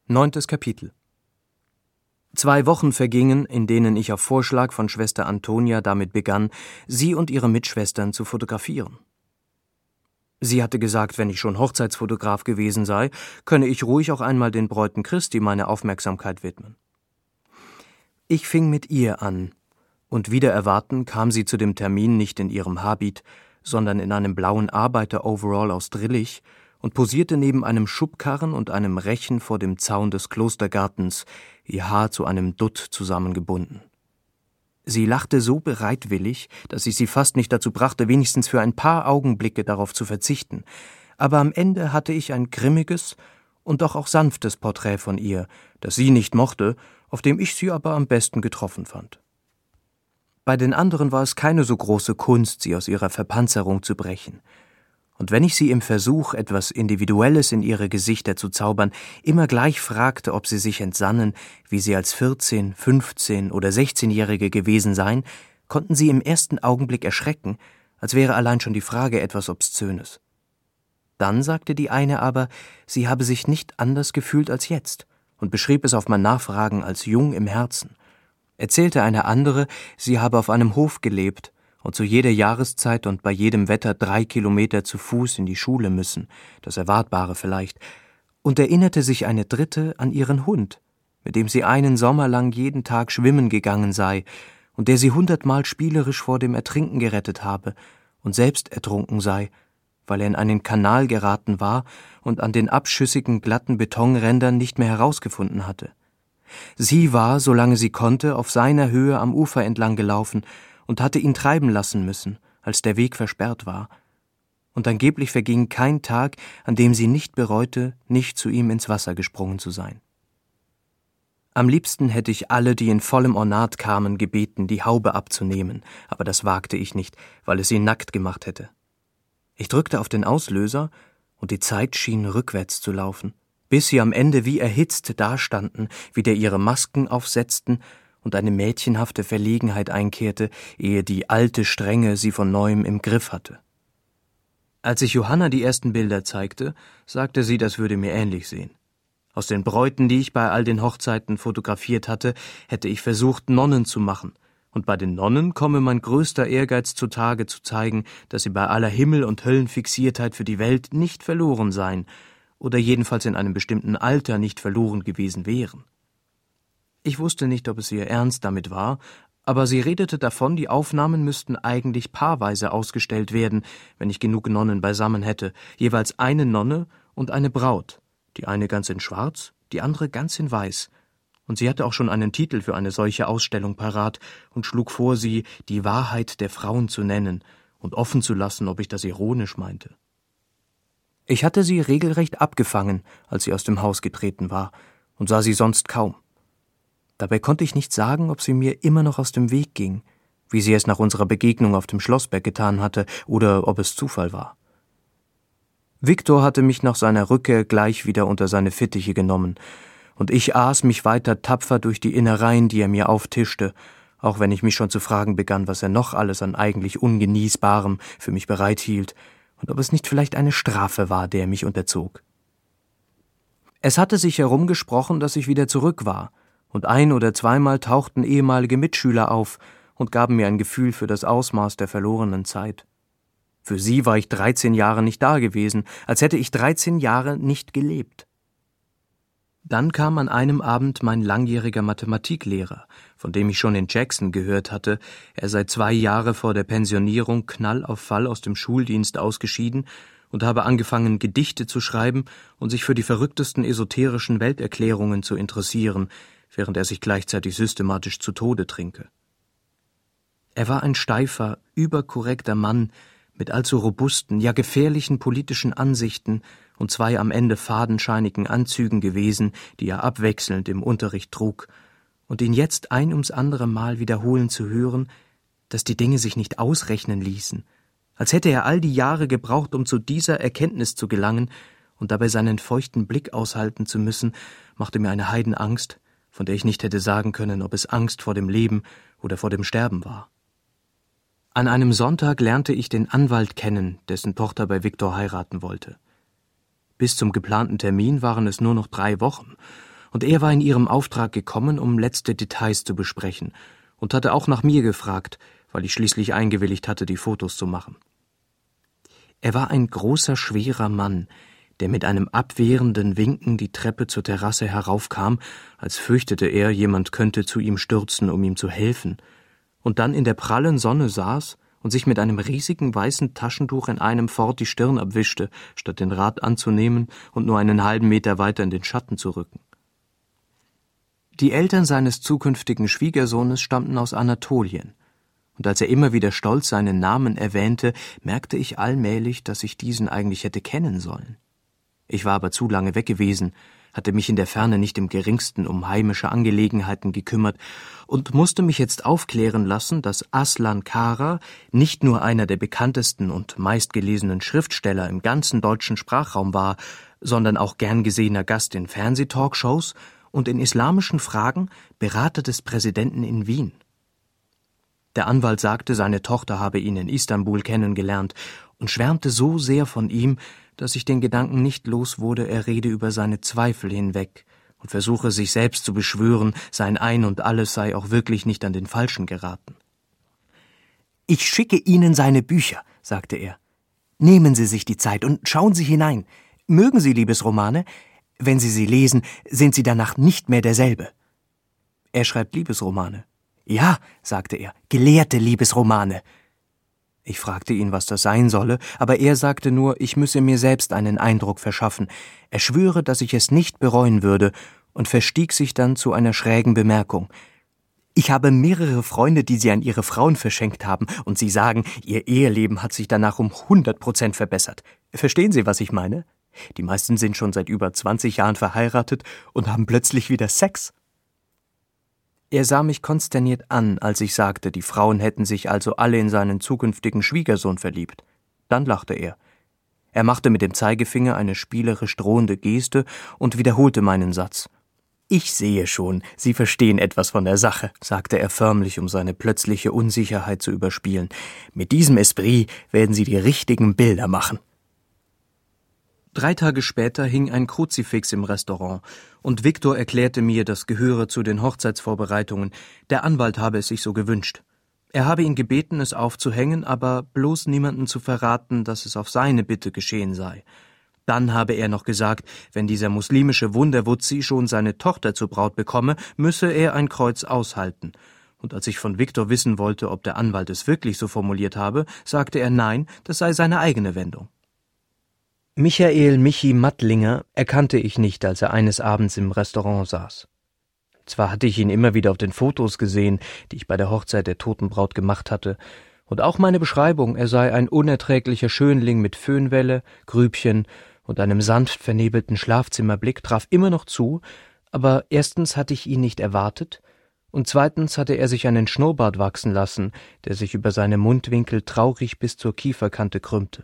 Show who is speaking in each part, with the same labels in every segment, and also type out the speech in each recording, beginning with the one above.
Speaker 1: 9. Kapitel. 2 Wochen vergingen, in denen ich auf Vorschlag von Schwester Antonia damit begann, sie und ihre Mitschwestern zu fotografieren. Sie hatte gesagt, wenn ich schon Hochzeitsfotograf gewesen sei, könne ich ruhig auch einmal den Bräuten Christi meine Aufmerksamkeit widmen. Ich fing mit ihr an, und wider Erwarten kam sie zu dem Termin nicht in ihrem Habit, sondern in einem blauen Arbeiter-Overall aus Drillich und posierte neben einem Schubkarren und einem Rechen vor dem Zaun des Klostergartens, ihr Haar zu einem Dutt zusammengebunden. Sie lachte so bereitwillig, dass ich sie fast nicht dazu brachte, wenigstens für ein paar Augenblicke darauf zu verzichten, aber am Ende hatte ich ein grimmiges und doch auch sanftes Porträt von ihr, das sie nicht mochte, auf dem ich sie aber am besten getroffen fand. Bei den anderen war es keine so große Kunst, sie aus ihrer Verpanzerung zu brechen. Und wenn ich sie im Versuch, etwas Individuelles in ihre Gesichter zu zaubern, immer gleich fragte, ob sie sich entsannen, wie sie als 14-, 15- oder 16-Jährige gewesen seien, konnten sie im ersten Augenblick erschrecken, als wäre allein schon die Frage etwas Obszönes. Dann sagte die eine aber, sie habe sich nicht anders gefühlt als jetzt und beschrieb es auf mein Nachfragen als jung im Herzen. Erzählte eine andere, sie habe auf einem Hof gelebt und zu jeder Jahreszeit und bei jedem Wetter 3 Kilometer zu Fuß in die Schule müssen, das Erwartbare vielleicht, und erinnerte sich eine dritte an ihren Hund, mit dem sie einen Sommer lang jeden Tag schwimmen gegangen sei und der sie 100-mal spielerisch vor dem Ertrinken gerettet habe und selbst ertrunken sei, weil er in einen Kanal geraten war und an den abschüssigen, glatten Betonrändern nicht mehr herausgefunden hatte. Sie war, solange sie konnte, auf seiner Höhe am Ufer entlang gelaufen und hatte ihn treiben lassen müssen, als der Weg versperrt war. Und angeblich verging kein Tag, an dem sie nicht bereute, nicht zu ihm ins Wasser gesprungen zu sein. Am liebsten hätte ich alle, die in vollem Ornat kamen, gebeten, die Haube abzunehmen, aber das wagte ich nicht, weil es sie nackt gemacht hätte. Ich drückte auf den Auslöser, und die Zeit schien rückwärts zu laufen, bis sie am Ende wie erhitzt dastanden, wieder ihre Masken aufsetzten und eine mädchenhafte Verlegenheit einkehrte, ehe die alte Strenge sie von neuem im Griff hatte. Als ich Johanna die ersten Bilder zeigte, sagte sie, das würde mir ähnlich sehen. Aus den Bräuten, die ich bei all den Hochzeiten fotografiert hatte, hätte ich versucht, Nonnen zu machen, und bei den Nonnen komme mein größter Ehrgeiz zutage, zu zeigen, dass sie bei aller Himmel- und Höllenfixiertheit für die Welt nicht verloren seien, oder jedenfalls in einem bestimmten Alter nicht verloren gewesen wären. Ich wusste nicht, ob es ihr ernst damit war, aber sie redete davon, die Aufnahmen müssten eigentlich paarweise ausgestellt werden, wenn ich genug Nonnen beisammen hätte, jeweils eine Nonne und eine Braut, die eine ganz in Schwarz, die andere ganz in Weiß, und sie hatte auch schon einen Titel für eine solche Ausstellung parat und schlug vor, sie »Die Wahrheit der Frauen« zu nennen und offen zu lassen, ob ich das ironisch meinte. Ich hatte sie regelrecht abgefangen, als sie aus dem Haus getreten war, und sah sie sonst kaum. Dabei konnte ich nicht sagen, ob sie mir immer noch aus dem Weg ging, wie sie es nach unserer Begegnung auf dem Schlossberg getan hatte, oder ob es Zufall war. Viktor hatte mich nach seiner Rückkehr gleich wieder unter seine Fittiche genommen, und ich aß mich weiter tapfer durch die Innereien, die er mir auftischte, auch wenn ich mich schon zu fragen begann, was er noch alles an eigentlich Ungenießbarem für mich bereithielt, und ob es nicht vielleicht eine Strafe war, der er mich unterzog. Es hatte sich herumgesprochen, dass ich wieder zurück war, und 1- oder 2-mal tauchten ehemalige Mitschüler auf und gaben mir ein Gefühl für das Ausmaß der verlorenen Zeit. Für sie war ich 13 Jahre nicht da gewesen, als hätte ich 13 Jahre nicht gelebt. Dann kam an einem Abend mein langjähriger Mathematiklehrer, von dem ich schon in Jackson gehört hatte, er sei 2 Jahre vor der Pensionierung Knall auf Fall aus dem Schuldienst ausgeschieden und habe angefangen, Gedichte zu schreiben und sich für die verrücktesten esoterischen Welterklärungen zu interessieren, während er sich gleichzeitig systematisch zu Tode trinke. Er war ein steifer, überkorrekter Mann mit allzu robusten, ja gefährlichen politischen Ansichten und 2 am Ende fadenscheinigen Anzügen gewesen, die er abwechselnd im Unterricht trug, und ihn jetzt ein ums andere Mal wiederholen zu hören, dass die Dinge sich nicht ausrechnen ließen, als hätte er all die Jahre gebraucht, um zu dieser Erkenntnis zu gelangen, und dabei seinen feuchten Blick aushalten zu müssen, machte mir eine Heidenangst, von der ich nicht hätte sagen können, ob es Angst vor dem Leben oder vor dem Sterben war. An einem Sonntag lernte ich den Anwalt kennen, dessen Tochter bei Viktor heiraten wollte. Bis zum geplanten Termin waren es nur noch 3 Wochen, und er war in ihrem Auftrag gekommen, um letzte Details zu besprechen, und hatte auch nach mir gefragt, weil ich schließlich eingewilligt hatte, die Fotos zu machen. Er war ein großer, schwerer Mann, der mit einem abwehrenden Winken die Treppe zur Terrasse heraufkam, als fürchtete er, jemand könnte zu ihm stürzen, um ihm zu helfen, und dann in der prallen Sonne saß und sich mit einem riesigen weißen Taschentuch in einem fort die Stirn abwischte, statt den Rat anzunehmen und nur einen halben Meter weiter in den Schatten zu rücken. Die Eltern seines zukünftigen Schwiegersohnes stammten aus Anatolien, und als er immer wieder stolz seinen Namen erwähnte, merkte ich allmählich, dass ich diesen eigentlich hätte kennen sollen. Ich war aber zu lange weg gewesen, hatte mich in der Ferne nicht im geringsten um heimische Angelegenheiten gekümmert und musste mich jetzt aufklären lassen, dass Aslan Kara nicht nur einer der bekanntesten und meistgelesenen Schriftsteller im ganzen deutschen Sprachraum war, sondern auch gern gesehener Gast in Fernsehtalkshows und in islamischen Fragen Berater des Präsidenten in Wien. Der Anwalt sagte, seine Tochter habe ihn in Istanbul kennengelernt und schwärmte so sehr von ihm, dass ich den Gedanken nicht los wurde, er rede über seine Zweifel hinweg und versuche sich selbst zu beschwören, sein Ein und Alles sei auch wirklich nicht an den Falschen geraten. »Ich schicke Ihnen seine Bücher«, sagte er. »Nehmen Sie sich die Zeit und schauen Sie hinein. Mögen Sie Liebesromane? Wenn Sie sie lesen, sind Sie danach nicht mehr derselbe.« »Er schreibt Liebesromane.« »Ja«, sagte er, »gelehrte Liebesromane.« Ich fragte ihn, was das sein solle, aber er sagte nur, ich müsse mir selbst einen Eindruck verschaffen. Er schwöre, dass ich es nicht bereuen würde, und verstieg sich dann zu einer schrägen Bemerkung. »Ich habe mehrere Freunde, die sie an ihre Frauen verschenkt haben, und sie sagen, ihr Eheleben hat sich danach um 100% verbessert. Verstehen Sie, was ich meine? Die meisten sind schon seit über 20 Jahren verheiratet und haben plötzlich wieder Sex.« Er sah mich konsterniert an, als ich sagte, die Frauen hätten sich also alle in seinen zukünftigen Schwiegersohn verliebt. Dann lachte er. Er machte mit dem Zeigefinger eine spielerisch drohende Geste und wiederholte meinen Satz. »Ich sehe schon, Sie verstehen etwas von der Sache«, sagte er förmlich, um seine plötzliche Unsicherheit zu überspielen. »Mit diesem Esprit werden Sie die richtigen Bilder machen.« 3 Tage später hing ein Kruzifix im Restaurant, und Viktor erklärte mir, das gehöre zu den Hochzeitsvorbereitungen. Der Anwalt habe es sich so gewünscht. Er habe ihn gebeten, es aufzuhängen, aber bloß niemanden zu verraten, dass es auf seine Bitte geschehen sei. Dann habe er noch gesagt, wenn dieser muslimische Wunderwutzi schon seine Tochter zur Braut bekomme, müsse er ein Kreuz aushalten. Und als ich von Viktor wissen wollte, ob der Anwalt es wirklich so formuliert habe, sagte er nein, das sei seine eigene Wendung. Michael Michi Mattlinger erkannte ich nicht, als er eines Abends im Restaurant saß. Zwar hatte ich ihn immer wieder auf den Fotos gesehen, die ich bei der Hochzeit der toten Braut gemacht hatte, und auch meine Beschreibung, er sei ein unerträglicher Schönling mit Föhnwelle, Grübchen und einem sanft vernebelten Schlafzimmerblick, traf immer noch zu, aber erstens hatte ich ihn nicht erwartet, und zweitens hatte er sich einen Schnurrbart wachsen lassen, der sich über seine Mundwinkel traurig bis zur Kieferkante krümmte.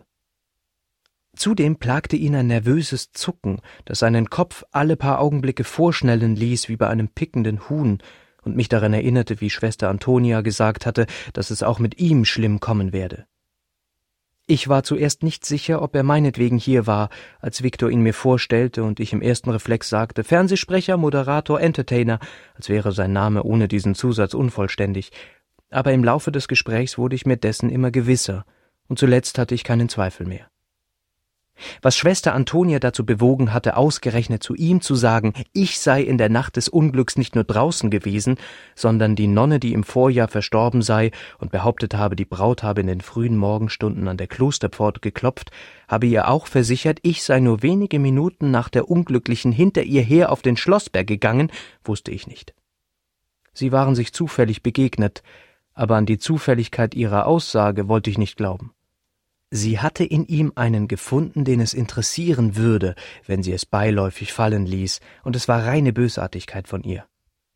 Speaker 1: Zudem plagte ihn ein nervöses Zucken, das seinen Kopf alle paar Augenblicke vorschnellen ließ wie bei einem pickenden Huhn und mich daran erinnerte, wie Schwester Antonia gesagt hatte, dass es auch mit ihm schlimm kommen werde. Ich war zuerst nicht sicher, ob er meinetwegen hier war, als Viktor ihn mir vorstellte und ich im ersten Reflex sagte, Fernsehsprecher, Moderator, Entertainer, als wäre sein Name ohne diesen Zusatz unvollständig. Aber im Laufe des Gesprächs wurde ich mir dessen immer gewisser, und zuletzt hatte ich keinen Zweifel mehr. Was Schwester Antonia dazu bewogen hatte, ausgerechnet zu ihm zu sagen, ich sei in der Nacht des Unglücks nicht nur draußen gewesen, sondern die Nonne, die im Vorjahr verstorben sei und behauptet habe, die Braut habe in den frühen Morgenstunden an der Klosterpforte geklopft, habe ihr auch versichert, ich sei nur wenige Minuten nach der Unglücklichen hinter ihr her auf den Schlossberg gegangen, wusste ich nicht. Sie waren sich zufällig begegnet, aber an die Zufälligkeit ihrer Aussage wollte ich nicht glauben. Sie hatte in ihm einen gefunden, den es interessieren würde, wenn sie es beiläufig fallen ließ, und es war reine Bösartigkeit von ihr.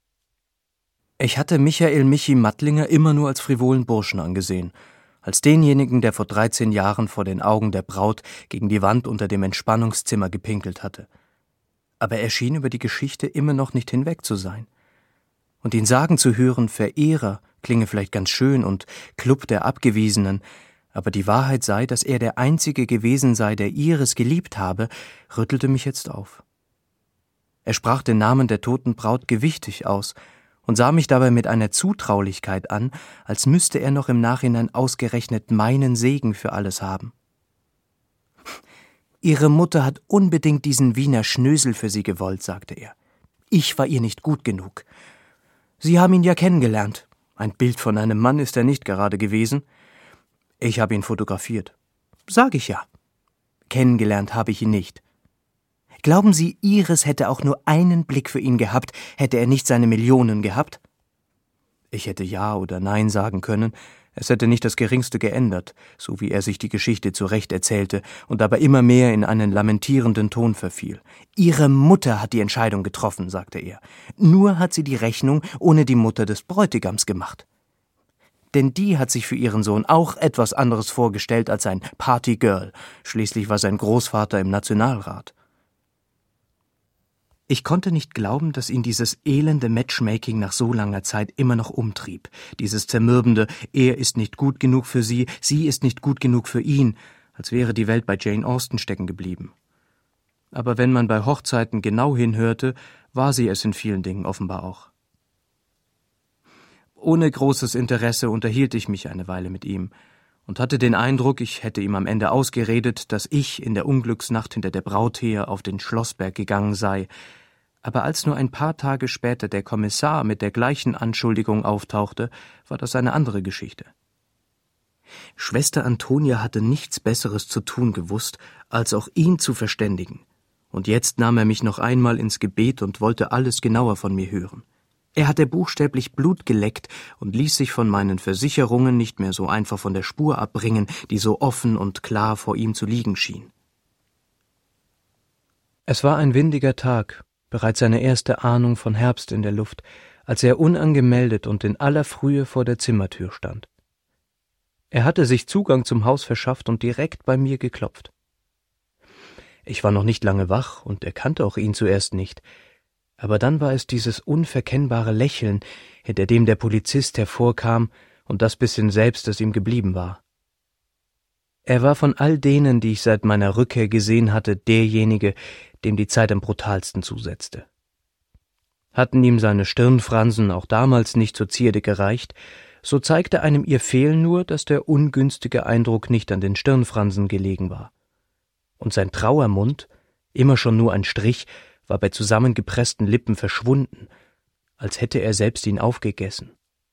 Speaker 1: Ich hatte Michael Michi Mattlinger immer nur als frivolen Burschen angesehen, als denjenigen, der vor 13 Jahren vor den Augen der Braut gegen die Wand unter dem Entspannungszimmer gepinkelt hatte. Aber er schien über die Geschichte immer noch nicht hinweg zu sein. Und ihn sagen zu hören, Verehrer, klinge vielleicht ganz schön und Club der Abgewiesenen, aber die Wahrheit sei, dass er der Einzige gewesen sei, der Iris geliebt habe, rüttelte mich jetzt auf. Er sprach den Namen der toten Braut gewichtig aus und sah mich dabei mit einer Zutraulichkeit an, als müsste er noch im Nachhinein ausgerechnet meinen Segen für alles haben. »Ihre Mutter hat unbedingt diesen Wiener Schnösel für Sie gewollt«, sagte er. »Ich war ihr nicht gut genug. Sie haben ihn ja kennengelernt. Ein Bild von einem Mann ist er nicht gerade gewesen. Ich habe ihn fotografiert. Sag ich ja. Kennengelernt habe ich ihn nicht. Glauben Sie, Iris hätte auch nur einen Blick für ihn gehabt, hätte er nicht seine Millionen gehabt?« Ich hätte Ja oder Nein sagen können, es hätte nicht das Geringste geändert, so wie er sich die Geschichte zurecht erzählte und dabei immer mehr in einen lamentierenden Ton verfiel. »Ihre Mutter hat die Entscheidung getroffen«, sagte er. »Nur hat sie die Rechnung ohne die Mutter des Bräutigams gemacht. Denn die hat sich für ihren Sohn auch etwas anderes vorgestellt als ein Partygirl. Schließlich war sein Großvater im Nationalrat.« Ich konnte nicht glauben, dass ihn dieses elende Matchmaking nach so langer Zeit immer noch umtrieb. Dieses zermürbende, er ist nicht gut genug für sie, sie ist nicht gut genug für ihn, als wäre die Welt bei Jane Austen stecken geblieben. Aber wenn man bei Hochzeiten genau hinhörte, war sie es in vielen Dingen offenbar auch. Ohne großes Interesse unterhielt ich mich eine Weile mit ihm und hatte den Eindruck, ich hätte ihm am Ende ausgeredet, dass ich in der Unglücksnacht hinter der Braut her auf den Schlossberg gegangen sei. Aber als nur ein paar Tage später der Kommissar mit der gleichen Anschuldigung auftauchte, war das eine andere Geschichte. Schwester Antonia hatte nichts Besseres zu tun gewusst, als auch ihn zu verständigen. Und jetzt nahm er mich noch einmal ins Gebet und wollte alles genauer von mir hören. Er hatte buchstäblich Blut geleckt und ließ sich von meinen Versicherungen nicht mehr so einfach von der Spur abbringen, die so offen und klar vor ihm zu liegen schien. Es war ein windiger Tag, bereits eine erste Ahnung von Herbst in der Luft, als er unangemeldet und in aller Frühe vor der Zimmertür stand. Er hatte sich Zugang zum Haus verschafft und direkt bei mir geklopft. Ich war noch nicht lange wach und erkannte auch ihn zuerst nicht, aber dann war es dieses unverkennbare Lächeln, hinter dem der Polizist hervorkam und das bisschen selbst, das ihm geblieben war. Er war von all denen, die ich seit meiner Rückkehr gesehen hatte, derjenige, dem die Zeit am brutalsten zusetzte. Hatten ihm seine Stirnfransen auch damals nicht zur Zierde gereicht, so zeigte einem ihr Fehlen nur, dass der ungünstige Eindruck nicht an den Stirnfransen gelegen war. Und sein Trauermund, immer schon nur ein Strich, war bei zusammengepressten Lippen verschwunden, als hätte er selbst ihn aufgegessen.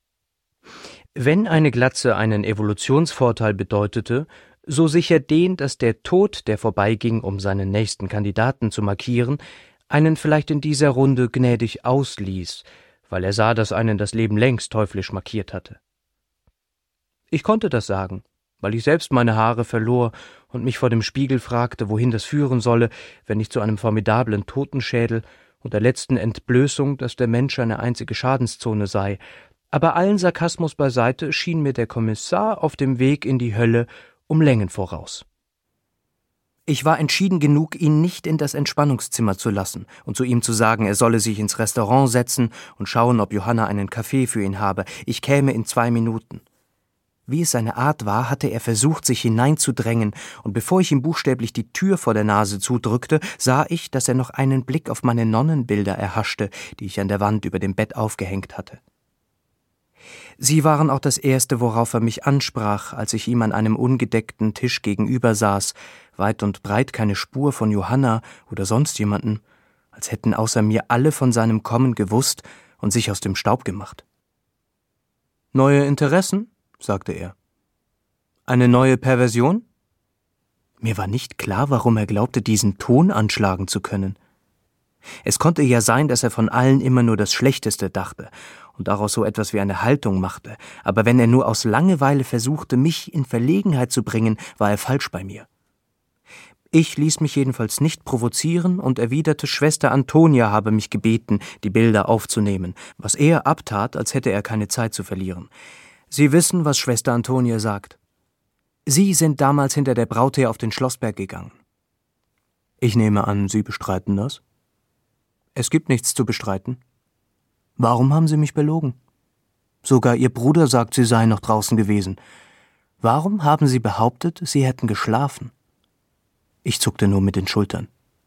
Speaker 1: Wenn eine Glatze einen Evolutionsvorteil bedeutete, so sicher den, dass der Tod, der vorbeiging, um seinen nächsten Kandidaten zu markieren, einen vielleicht in dieser Runde gnädig ausließ, weil er sah, dass einen das Leben längst teuflisch markiert hatte. Ich konnte das sagen, weil ich selbst meine Haare verlor und mich vor dem Spiegel fragte, wohin das führen solle, wenn ich zu einem formidablen Totenschädel und der letzten Entblößung, dass der Mensch eine einzige Schadenszone sei. Aber allen Sarkasmus beiseite schien mir der Kommissar auf dem Weg in die Hölle um Längen voraus. Ich war entschieden genug, ihn nicht in das Entspannungszimmer zu lassen und zu ihm zu sagen, er solle sich ins Restaurant setzen und schauen, ob Johanna einen Kaffee für ihn habe. Ich käme in 2 Minuten. Wie es seine Art war, hatte er versucht, sich hineinzudrängen, und bevor ich ihm buchstäblich die Tür vor der Nase zudrückte, sah ich, dass er noch einen Blick auf meine Nonnenbilder erhaschte, die ich an der Wand über dem Bett aufgehängt hatte. Sie waren auch das Erste, worauf er mich ansprach, als ich ihm an einem ungedeckten Tisch gegenüber saß, weit und breit keine Spur von Johanna oder sonst jemanden, als hätten außer mir alle von seinem Kommen gewusst und sich aus dem Staub gemacht. »Neue Interessen?« sagte er. »Eine neue Perversion?« Mir war nicht klar, warum er glaubte, diesen Ton anschlagen zu können. Es konnte ja sein, dass er von allen immer nur das Schlechteste dachte und daraus so etwas wie eine Haltung machte, aber wenn er nur aus Langeweile versuchte, mich in Verlegenheit zu bringen, war er falsch bei mir. Ich ließ mich jedenfalls nicht provozieren und erwiderte, Schwester Antonia habe mich gebeten, die Bilder aufzunehmen, was er abtat, als hätte er keine Zeit zu verlieren. Sie wissen, was Schwester Antonia sagt. Sie sind damals hinter der Braut her auf den Schlossberg gegangen. Ich nehme an, Sie bestreiten das? Es gibt nichts zu bestreiten. Warum haben Sie mich belogen? Sogar Ihr Bruder sagt, Sie seien noch draußen gewesen. Warum haben Sie behauptet, Sie hätten geschlafen? Ich zuckte nur mit den Schultern.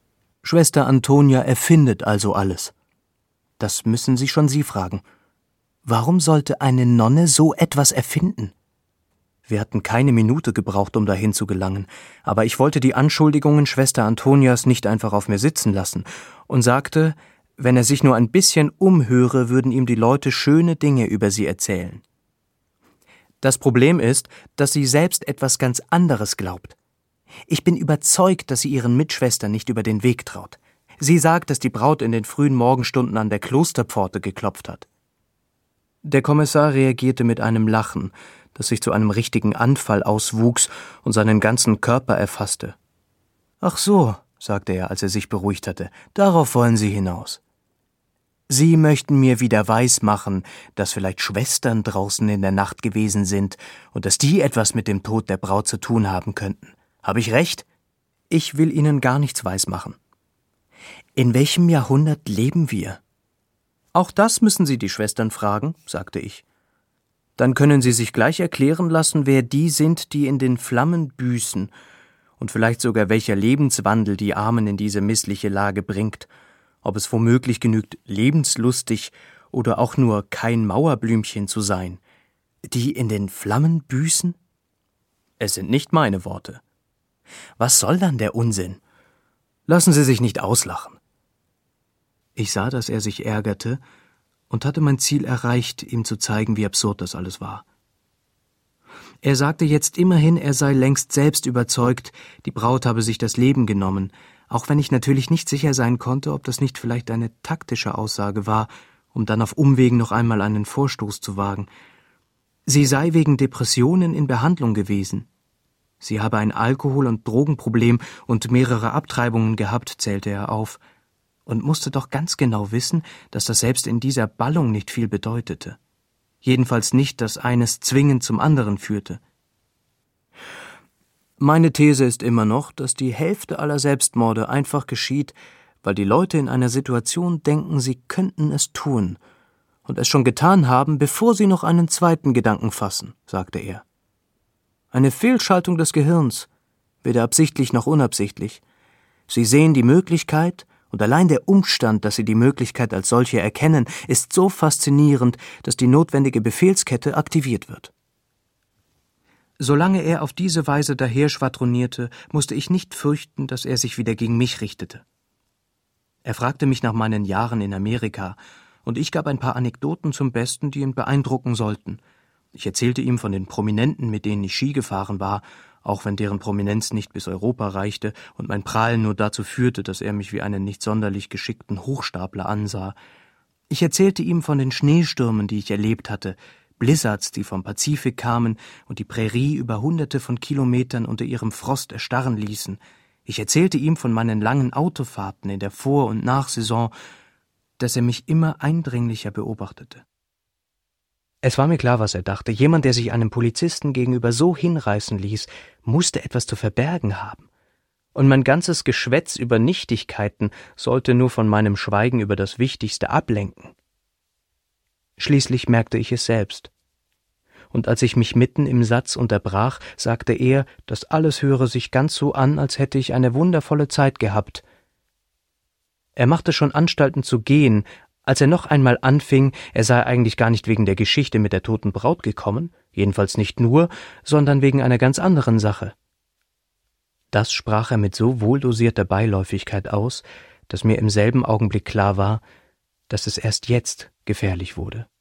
Speaker 1: Schwester Antonia erfindet also alles. Das müssen Sie schon Sie fragen. Warum sollte eine Nonne so etwas erfinden? Wir hatten keine Minute gebraucht, um dahin zu gelangen, aber ich wollte die Anschuldigungen Schwester Antonias nicht einfach auf mir sitzen lassen und sagte, wenn er sich nur ein bisschen umhöre, würden ihm die Leute schöne Dinge über sie erzählen. Das Problem ist, dass sie selbst etwas ganz anderes glaubt. Ich bin überzeugt, dass sie ihren Mitschwestern nicht über den Weg traut. Sie sagt, dass die Braut in den frühen Morgenstunden an der Klosterpforte geklopft hat. Der Kommissar reagierte mit einem Lachen, das sich zu einem richtigen Anfall auswuchs und seinen ganzen Körper erfasste. »Ach so«, sagte er, als er sich beruhigt hatte, »darauf wollen Sie hinaus. Sie möchten mir wieder weismachen, dass vielleicht Schwestern draußen in der Nacht gewesen sind und dass die etwas mit dem Tod der Braut zu tun haben könnten. Habe ich recht? Ich will Ihnen gar nichts weismachen. In welchem Jahrhundert leben wir?« »Auch das müssen Sie die Schwestern fragen«, sagte ich. »Dann können Sie sich gleich erklären lassen, wer die sind, die in den Flammen büßen und vielleicht sogar welcher Lebenswandel die Armen in diese missliche Lage bringt, ob es womöglich genügt, lebenslustig oder auch nur kein Mauerblümchen zu sein. Die in den Flammen büßen? Es sind nicht meine Worte. Was soll dann der Unsinn? Lassen Sie sich nicht auslachen.« Ich sah, dass er sich ärgerte und hatte mein Ziel erreicht, ihm zu zeigen, wie absurd das alles war. Er sagte jetzt immerhin, er sei längst selbst überzeugt, die Braut habe sich das Leben genommen, auch wenn ich natürlich nicht sicher sein konnte, ob das nicht vielleicht eine taktische Aussage war, um dann auf Umwegen noch einmal einen Vorstoß zu wagen. Sie sei wegen Depressionen in Behandlung gewesen. Sie habe ein Alkohol- und Drogenproblem und mehrere Abtreibungen gehabt, zählte er auf, und musste doch ganz genau wissen, dass das selbst in dieser Ballung nicht viel bedeutete. Jedenfalls nicht, dass eines zwingend zum anderen führte. Meine These ist immer noch, dass die Hälfte aller Selbstmorde einfach geschieht, weil die Leute in einer Situation denken, sie könnten es tun und es schon getan haben, bevor sie noch einen zweiten Gedanken fassen, sagte er. Eine Fehlschaltung des Gehirns, weder absichtlich noch unabsichtlich. Sie sehen die Möglichkeit, und allein der Umstand, dass sie die Möglichkeit als solche erkennen, ist so faszinierend, dass die notwendige Befehlskette aktiviert wird. Solange er auf diese Weise daherschwadronierte, musste ich nicht fürchten, dass er sich wieder gegen mich richtete. Er fragte mich nach meinen Jahren in Amerika, und ich gab ein paar Anekdoten zum Besten, die ihn beeindrucken sollten. Ich erzählte ihm von den Prominenten, mit denen ich Ski gefahren war, auch wenn deren Prominenz nicht bis Europa reichte und mein Prahlen nur dazu führte, dass er mich wie einen nicht sonderlich geschickten Hochstapler ansah. Ich erzählte ihm von den Schneestürmen, die ich erlebt hatte, Blizzards, die vom Pazifik kamen und die Prärie über Hunderte von Kilometern unter ihrem Frost erstarren ließen. Ich erzählte ihm von meinen langen Autofahrten in der Vor- und Nachsaison, dass er mich immer eindringlicher beobachtete. Es war mir klar, was er dachte. Jemand, der sich einem Polizisten gegenüber so hinreißen ließ, musste etwas zu verbergen haben. Und mein ganzes Geschwätz über Nichtigkeiten sollte nur von meinem Schweigen über das Wichtigste ablenken. Schließlich merkte ich es selbst. Und als ich mich mitten im Satz unterbrach, sagte er, das alles höre sich ganz so an, als hätte ich eine wundervolle Zeit gehabt. Er machte schon Anstalten zu gehen, als er noch einmal anfing, er sei eigentlich gar nicht wegen der Geschichte mit der toten Braut gekommen, jedenfalls nicht nur, sondern wegen einer ganz anderen Sache. Das sprach er mit so wohldosierter Beiläufigkeit aus, dass mir im selben Augenblick klar war, dass es erst jetzt gefährlich wurde.